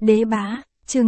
Đế bá, chương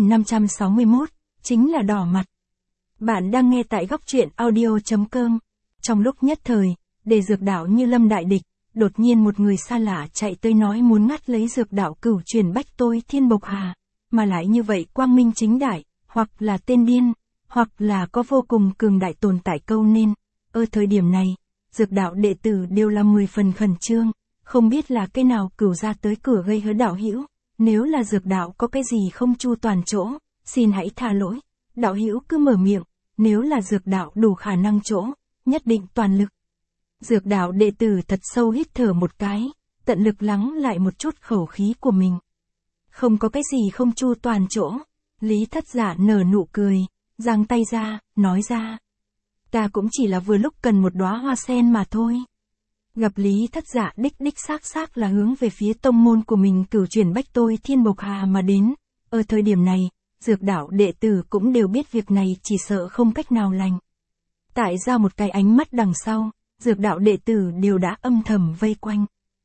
6561, chính là đỏ mặt. Bạn đang nghe tại góc truyện audio.com. Trong lúc nhất thời, để dược đạo như lâm đại địch, đột nhiên một người xa lạ chạy tới nói muốn ngắt lấy dược đạo cửu truyền bách tôi thiên bộc hà, mà lại như vậy quang minh chính đại, hoặc là tên điên, hoặc là có vô cùng cường đại tồn tại câu nên. Ở thời điểm này, dược đạo đệ tử đều là 10 phần khẩn trương, không biết là cái nào cửu ra tới cửa gây hớ đạo hữu. Nếu là dược đạo có cái gì không chu toàn chỗ, xin hãy tha lỗi. Đạo hữu cứ mở miệng, nếu là dược đạo đủ khả năng chỗ, nhất định toàn lực. Dược đạo đệ tử thật sâu hít thở một cái, tận lực lắng lại một chút khẩu khí của mình. Không có cái gì không chu toàn chỗ. Lý Thất Giả nở nụ cười, giang tay ra, nói ra. Ta cũng chỉ là vừa lúc cần một đóa hoa sen mà thôi. Gặp Lý Thất Giả đích xác là hướng về phía tông môn của mình cửu truyền bách tôi thiên bộc hà mà đến. Ở thời điểm này, dược đạo đệ tử cũng đều biết việc này chỉ sợ không cách nào lành. Tại ra một cái ánh mắt đằng sau, dược đạo đệ tử đều đã âm thầm vây quanh.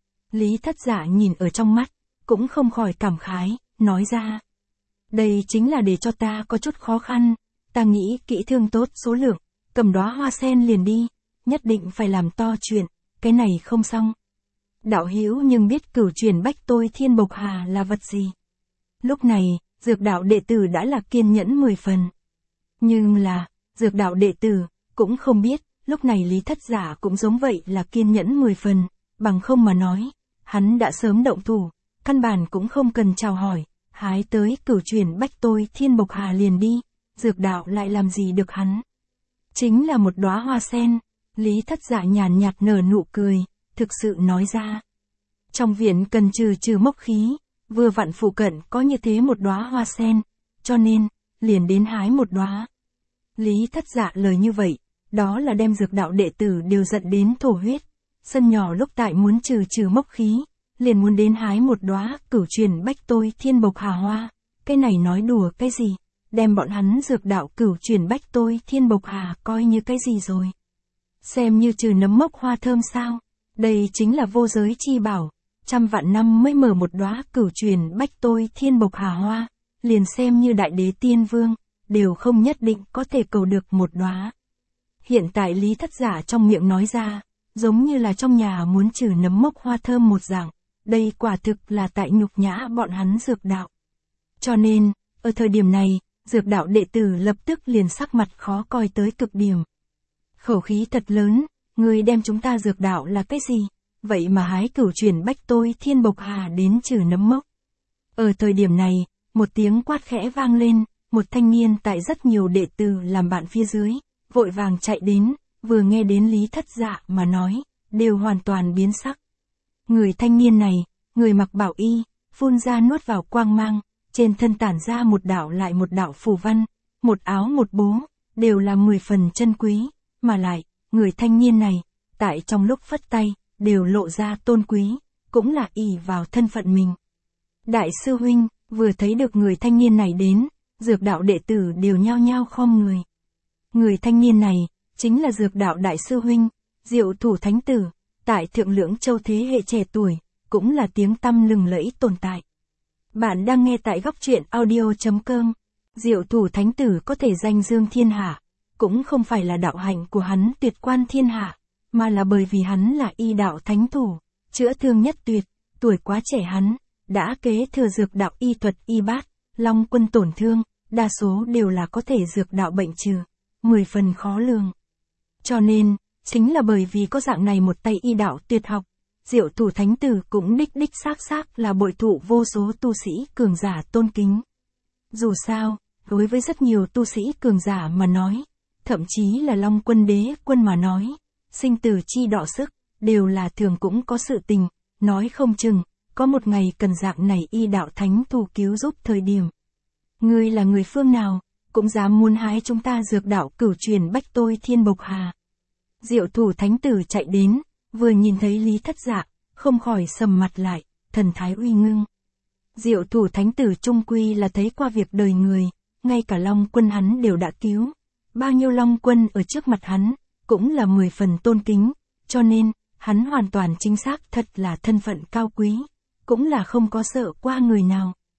Lý Thất Giả nhìn ở trong mắt, cũng không khỏi cảm khái, nói ra. Đây chính là để cho ta có chút khó khăn, ta nghĩ kỹ thương tốt số lượng, cầm đóa hoa sen liền đi, nhất định phải làm to chuyện, cái này không xong. Đạo hữu nhưng biết cửu truyền bách tôi thiên bộc hà là vật gì? Lúc này, dược đạo đệ tử đã là kiên nhẫn 10 phần. Nhưng là, dược đạo đệ tử, cũng không biết, lúc này Lý Thất Giả cũng giống vậy là kiên nhẫn 10 phần, bằng không mà nói, hắn đã sớm động thủ, căn bản cũng không cần chào hỏi, hái tới cửu truyền bách tôi thiên bộc hà liền đi, dược đạo lại làm gì được hắn. Chính là một đóa hoa sen, Lý Thất Giả nhàn nhạt nở nụ cười, thực sự nói ra. Trong viện cần trừ mốc khí, vừa vặn phụ cận có như thế một đóa hoa sen, cho nên, liền đến hái một đóa. Lý Thất Giả lời như vậy, đó là đem dược đạo đệ tử đều giận đến thổ huyết. Sân nhỏ lúc tại muốn trừ mốc khí, liền muốn đến hái một đóa cửu truyền bách tôi thiên bộc hà hoa. Cái này nói đùa cái gì, đem bọn hắn dược đạo cửu truyền bách tôi thiên bộc hà coi như cái gì rồi. Xem như trừ nấm mốc hoa thơm sao, đây chính là vô giới chi bảo, trăm vạn năm mới mở một đóa cửu truyền bách tôi thiên bộc hà hoa, liền xem như đại đế tiên vương, đều không nhất định có thể cầu được một đóa. Hiện tại Lý Thất Giả trong miệng nói ra, giống như là trong nhà muốn trừ nấm mốc hoa thơm một dạng, đây quả thực là tại nhục nhã bọn hắn dược đạo. Cho nên, ở thời điểm này, dược đạo đệ tử lập tức liền sắc mặt khó coi tới cực điểm. Khẩu khí thật lớn, ngươi đem chúng ta dược đạo là cái gì? Vậy mà hái cửu truyền bách tôi thiên bộc hà đến trừ nấm mốc. Ở thời điểm này, một tiếng quát khẽ vang lên, một thanh niên tại rất nhiều đệ tử làm bạn phía dưới, vội vàng chạy đến, vừa nghe đến Lý Thất Giả mà nói, đều hoàn toàn biến sắc. Người thanh niên này, người mặc bảo y, phun ra nuốt vào quang mang, trên thân tản ra một đạo lại một đạo phù văn, một áo một bố, đều là 10 phần chân quý, mà lại, người thanh niên này, tại trong lúc phất tay, đều lộ ra tôn quý, cũng là ỷ vào thân phận mình. Đại sư huynh, vừa thấy được người thanh niên này đến, dược đạo đệ tử đều nhao nhao khom người. Người thanh niên này, chính là dược đạo đại sư huynh, Diệu Thủ Thánh Tử, tại Thượng Lưỡng Châu thế hệ trẻ tuổi, cũng là tiếng tăm lừng lẫy tồn tại. Bạn đang nghe tại góc truyện audio.com. Diệu Thủ Thánh Tử có thể danh dương thiên hạ, cũng không phải là đạo hạnh của hắn tuyệt quan thiên hạ, mà là bởi vì hắn là y đạo thánh thủ, chữa thương nhất tuyệt, tuổi quá trẻ hắn, đã kế thừa dược đạo y thuật y bát, long quân tổn thương, đa số đều là có thể dược đạo bệnh trừ, 10 phần khó lường. Cho nên, chính là bởi vì có dạng này một tay y đạo tuyệt học, Diệu Thủ Thánh Tử cũng đích xác là bội thụ vô số tu sĩ cường giả tôn kính. Dù sao, đối với rất nhiều tu sĩ cường giả mà nói, thậm chí là Long Quân Đế Quân mà nói, sinh tử chi đọ sức, đều là thường cũng có sự tình, nói không chừng, có một ngày cần dạng này y đạo thánh thủ cứu giúp thời điểm. Ngươi là người phương nào, cũng dám muốn hái chúng ta dược đạo cửu truyền bách tôi thiên bộc hà. Diệu Thủ Thánh Tử chạy đến, vừa nhìn thấy Lý Thất Giả, không khỏi sầm mặt lại, thần thái uy ngưng. Diệu Thủ Thánh Tử trung quy là thấy qua việc đời người, ngay cả Long Quân hắn đều đã cứu. Bao nhiêu Long Quân ở trước mặt hắn, cũng là 10 phần tôn kính, cho nên, hắn hoàn toàn chính xác thật là thân phận cao quý, cũng là không có sợ qua người nào.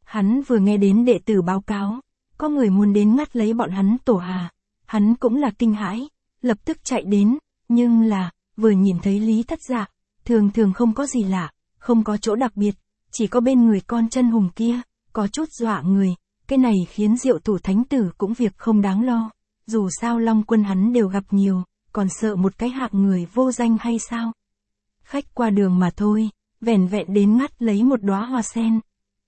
Hắn vừa nghe đến đệ tử báo cáo, có người muốn đến ngắt lấy bọn hắn tổ hà, hắn cũng là kinh hãi, lập tức chạy đến, nhưng là, vừa nhìn thấy Lý Thất Dạ, thường thường không có gì lạ, không có chỗ đặc biệt, chỉ có bên người con chân hùng kia, có chút dọa người, cái này khiến Diệu Thủ Thánh Tử cũng việc không đáng lo, dù sao Long Quân hắn đều gặp nhiều, còn sợ một cái hạng người vô danh hay sao? Khách qua đường mà thôi, vẻn vẹn đến ngắt lấy một đóa hoa sen.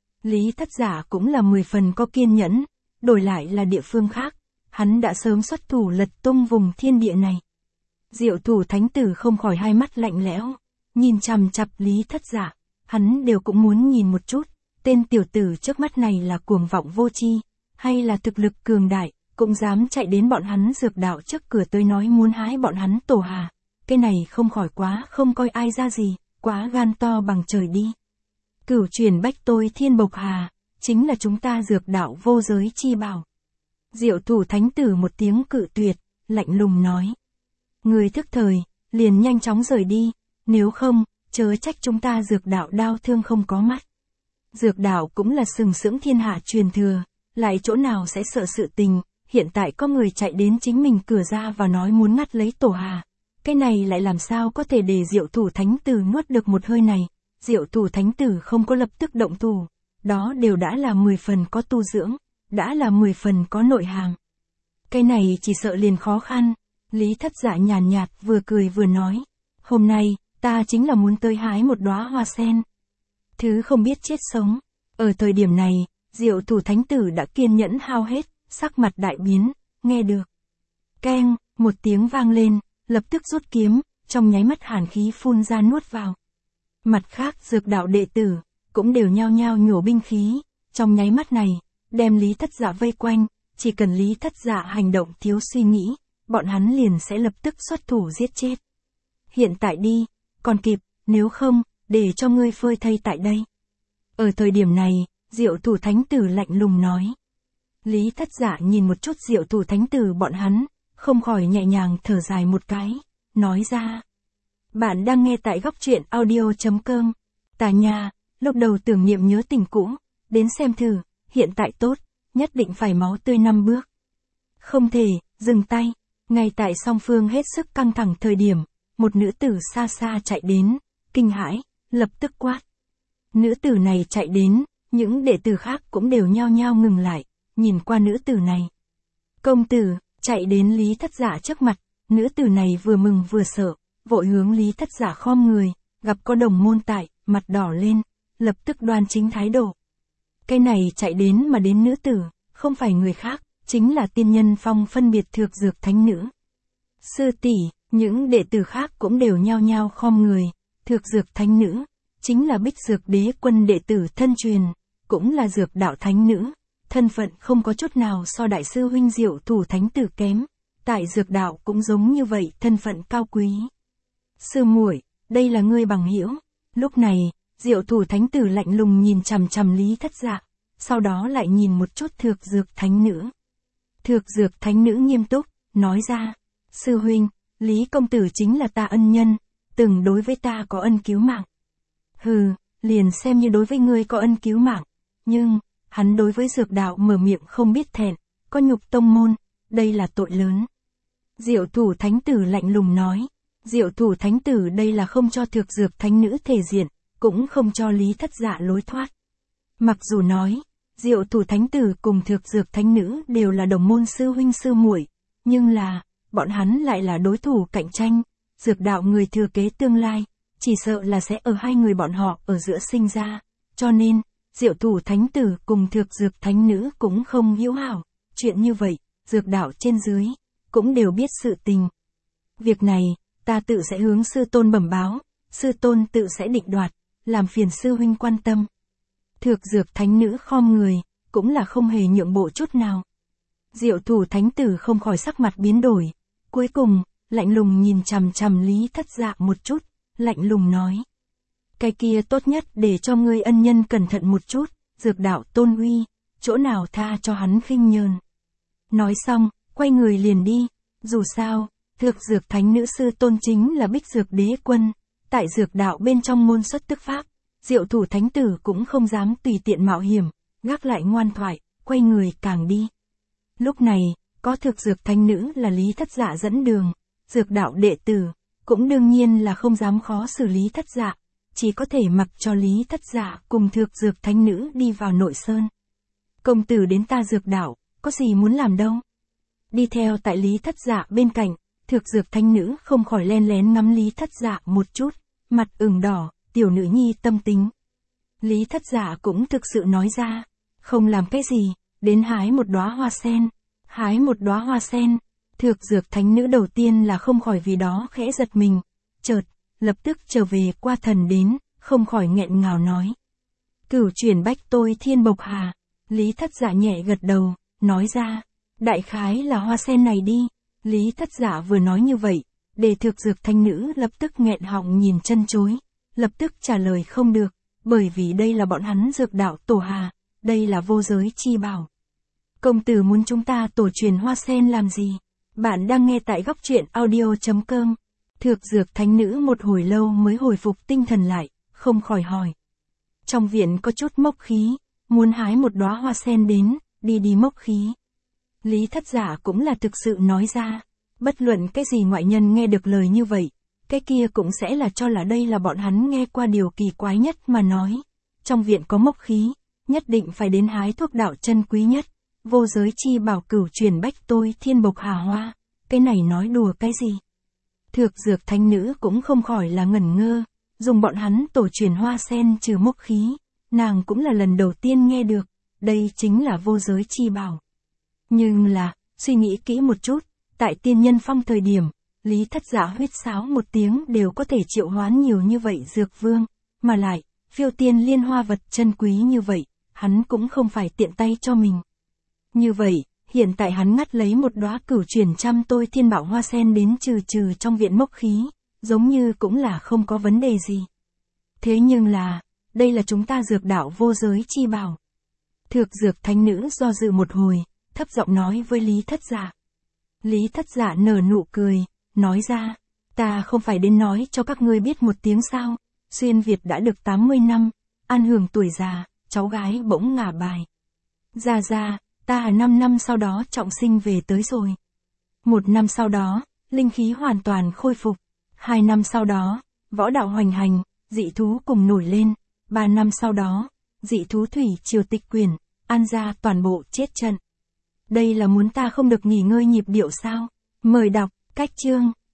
Lý Thất Dạ cũng là 10 phần có kiên nhẫn, đổi lại là địa phương khác, hắn đã sớm xuất thủ lật tung vùng thiên địa này. Diệu Thủ Thánh Tử không khỏi hai mắt lạnh lẽo, nhìn chằm chằm Lý Thất Dạ, hắn đều cũng muốn nhìn một chút, tên tiểu tử trước mắt này là cuồng vọng vô tri, hay là thực lực cường đại, cũng dám chạy đến bọn hắn dược đạo trước cửa tới nói muốn hái bọn hắn tổ hà, cái này không khỏi quá không coi ai ra gì, quá gan to bằng trời đi. Cửu truyền bách tôi thiên bộc hà, chính là chúng ta dược đạo vô giới chi bảo. Diệu Thủ Thánh Tử một tiếng cự tuyệt, lạnh lùng nói. Người thức thời, liền nhanh chóng rời đi, nếu không, chớ trách chúng ta dược đạo đau thương không có mắt. Dược đạo cũng là sừng sững thiên hạ truyền thừa, lại chỗ nào sẽ sợ sự tình, hiện tại có người chạy đến chính mình cửa ra và nói muốn ngắt lấy tổ hà. Cái này lại làm sao có thể để Diệu Thủ Thánh Tử nuốt được một hơi này, Diệu Thủ Thánh Tử không có lập tức động thủ, đó đều đã là 10 phần có tu dưỡng, đã là 10 phần có nội hàm. Cái này chỉ sợ liền khó khăn, Lý Thất Dạ nhàn nhạt vừa cười vừa nói, hôm nay, ta chính là muốn tới hái một đóa hoa sen. Thứ không biết chết sống, ở thời điểm này, Diệu Thủ Thánh Tử đã kiên nhẫn hao hết, sắc mặt đại biến, nghe được. Keng, một tiếng vang lên, lập tức rút kiếm, trong nháy mắt hàn khí phun ra nuốt vào. Mặt khác dược đạo đệ tử, cũng đều nhao nhao nhổ binh khí, trong nháy mắt này, đem Lý Thất Dạ vây quanh, chỉ cần Lý Thất Dạ hành động thiếu suy nghĩ, bọn hắn liền sẽ lập tức xuất thủ giết chết. Hiện tại đi, còn kịp, nếu không, để cho ngươi phơi thây tại đây. Ở thời điểm này, Diệu Thủ Thánh Tử lạnh lùng nói. Lý Thất Dạ nhìn một chút Diệu Thủ Thánh Tử bọn hắn, không khỏi nhẹ nhàng thở dài một cái, nói ra. Bạn đang nghe tại góc truyện audio.com. Tà nhà, lúc đầu tưởng niệm nhớ tình cũ, đến xem thử, hiện tại tốt, nhất định phải máu tươi 5 bước. Không thể, dừng tay, ngay tại song phương hết sức căng thẳng thời điểm, một nữ tử xa xa chạy đến, kinh hãi, lập tức quát. Nữ tử này chạy đến, những đệ tử khác cũng đều nhao nhao ngừng lại, nhìn qua nữ tử này. Công tử, chạy đến Lý Thất Dạ trước mặt, nữ tử này vừa mừng vừa sợ, vội hướng Lý Thất Dạ khom người, gặp có đồng môn tại, mặt đỏ lên, lập tức đoan chính thái độ. Cái này chạy đến mà đến nữ tử, không phải người khác, chính là tiên nhân Phong phân biệt Thược Dược Thánh Nữ. Sư tỷ, những đệ tử khác cũng đều nhao nhao khom người, Thược Dược Thánh Nữ, chính là Bích Dược Đế Quân đệ tử thân truyền, cũng là Dược Đạo Thánh Nữ, thân phận không có chút nào so đại sư huynh Diệu Thủ Thánh Tử kém, tại Dược Đạo cũng giống như vậy, thân phận cao quý. Sư muội, đây là ngươi bằng hữu. Lúc này, Diệu Thủ Thánh Tử lạnh lùng nhìn chằm chằm Lý Thất Dạ, sau đó lại nhìn một chút Thược Dược Thánh Nữ. Thược Dược Thánh Nữ nghiêm túc, nói ra, sư huynh, Lý công tử chính là ta ân nhân, từng đối với ta có ân cứu mạng. Hừ, liền xem như đối với ngươi có ân cứu mạng, nhưng, hắn đối với Dược Đạo mở miệng không biết thẹn, có nhục tông môn, đây là tội lớn. Diệu Thủ Thánh Tử lạnh lùng nói, Diệu Thủ Thánh Tử đây là không cho Thược Dược Thánh Nữ thể diện, cũng không cho Lý Thất Dạ lối thoát. Mặc dù nói, Diệu Thủ Thánh Tử cùng Thược Dược Thánh Nữ đều là đồng môn sư huynh sư muội, nhưng là, bọn hắn lại là đối thủ cạnh tranh, Dược Đạo người thừa kế tương lai, chỉ sợ là sẽ ở hai người bọn họ ở giữa sinh ra, cho nên, Diệu Thủ Thánh Tử cùng Thược Dược Thánh Nữ cũng không hữu hảo, chuyện như vậy, Dược Đạo trên dưới, cũng đều biết sự tình. Việc này, ta tự sẽ hướng sư tôn bẩm báo, sư tôn tự sẽ định đoạt, làm phiền sư huynh quan tâm. Thược Dược Thánh Nữ khom người, cũng là không hề nhượng bộ chút nào. Diệu Thủ Thánh Tử không khỏi sắc mặt biến đổi, cuối cùng, lạnh lùng nhìn chằm chằm Lý Thất Dạ một chút, lạnh lùng nói. Cái kia tốt nhất để cho ngươi ân nhân cẩn thận một chút, Dược Đạo tôn uy, chỗ nào tha cho hắn khinh nhờn. Nói xong, quay người liền đi, dù sao, Thược Dược Thánh Nữ sư tôn chính là Bích Dược Đế Quân, tại Dược Đạo bên trong môn xuất tức pháp, Diệu Thủ Thánh Tử cũng không dám tùy tiện mạo hiểm, gác lại ngoan thoại, quay người càng đi. Lúc này, có thực dược thánh nữ là Lý Thất Dạ dẫn đường, dược đạo đệ tử, cũng đương nhiên là không dám khó xử Lý Thất Dạ, chỉ có thể mặc cho Lý Thất Dạ cùng thực dược thánh nữ đi vào nội sơn. Công tử đến ta dược đạo, có gì muốn làm đâu? Đi theo tại Lý Thất Dạ bên cạnh, thực dược thánh nữ không khỏi len lén ngắm Lý Thất Dạ một chút, mặt ửng đỏ, tiểu nữ nhi tâm tính. Lý Thất Dạ cũng thực sự nói ra, không làm cái gì, đến hái một đóa hoa sen. Hái một đóa hoa sen, thực dược thánh nữ đầu tiên là không khỏi vì đó khẽ giật mình, chợt, lập tức trở về qua thần đến, không khỏi nghẹn ngào nói. Cửu chuyển bách tôi thiên bộc hà, Lý Thất Dạ nhẹ gật đầu, nói ra, đại khái là hoa sen này đi. Lý Thất Dạ vừa nói như vậy, để thực dược thánh nữ lập tức nghẹn họng nhìn chân chối, lập tức trả lời không được, bởi vì đây là bọn hắn dược đạo tổ hà, đây là vô giới chi bảo. Công tử muốn chúng ta tổ truyền hoa sen làm gì? Bạn đang nghe tại góc truyện audio.com. Thực dược thánh nữ một hồi lâu mới hồi phục tinh thần lại, không khỏi hỏi. Trong viện có chút mốc khí, muốn hái một đóa hoa sen đến, đi mốc khí. Lý Thất Dạ cũng là thực sự nói ra, bất luận cái gì ngoại nhân nghe được lời như vậy, cái kia cũng sẽ là cho là đây là bọn hắn nghe qua điều kỳ quái nhất mà nói. Trong viện có mốc khí, nhất định phải đến hái thuốc đạo chân quý nhất. Vô giới chi bảo cửu truyền bách tôi thiên bộc hà hoa, cái này nói đùa cái gì? Thực dược thánh nữ cũng không khỏi là ngẩn ngơ, dùng bọn hắn tổ truyền hoa sen trừ mốc khí, nàng cũng là lần đầu tiên nghe được, đây chính là vô giới chi bảo. Nhưng là, suy nghĩ kỹ một chút, tại tiên nhân phong thời điểm, Lý Thất Dạ huyết sáo một tiếng đều có thể triệu hoán nhiều như vậy dược vương, mà lại, phiêu tiên liên hoa vật chân quý như vậy, hắn cũng không phải tiện tay cho mình. Như vậy, hiện tại hắn ngắt lấy một đóa cửu truyền trăm tôi thiên bảo hoa sen đến trừ trong viện mốc khí, giống như cũng là không có vấn đề gì. Thế nhưng là, đây là chúng ta dược đạo vô giới chi bảo. Thực dược thánh nữ do dự một hồi, thấp giọng nói với Lý Thất Dạ. Lý Thất Dạ nở nụ cười, nói ra, ta không phải đến nói cho các ngươi biết một tiếng sao, xuyên Việt đã được 80 năm, an hưởng tuổi già, cháu gái bỗng ngả bài. Ra, ta 5 năm sau đó trọng sinh về tới rồi. 1 năm sau đó, linh khí hoàn toàn khôi phục. 2 năm sau đó, võ đạo hoành hành, dị thú cùng nổi lên. 3 năm sau đó, dị thú thủy triều tịch quyền, An gia toàn bộ chết trận. Đây là muốn ta không được nghỉ ngơi nhịp điệu sao? Mời đọc, cách chương.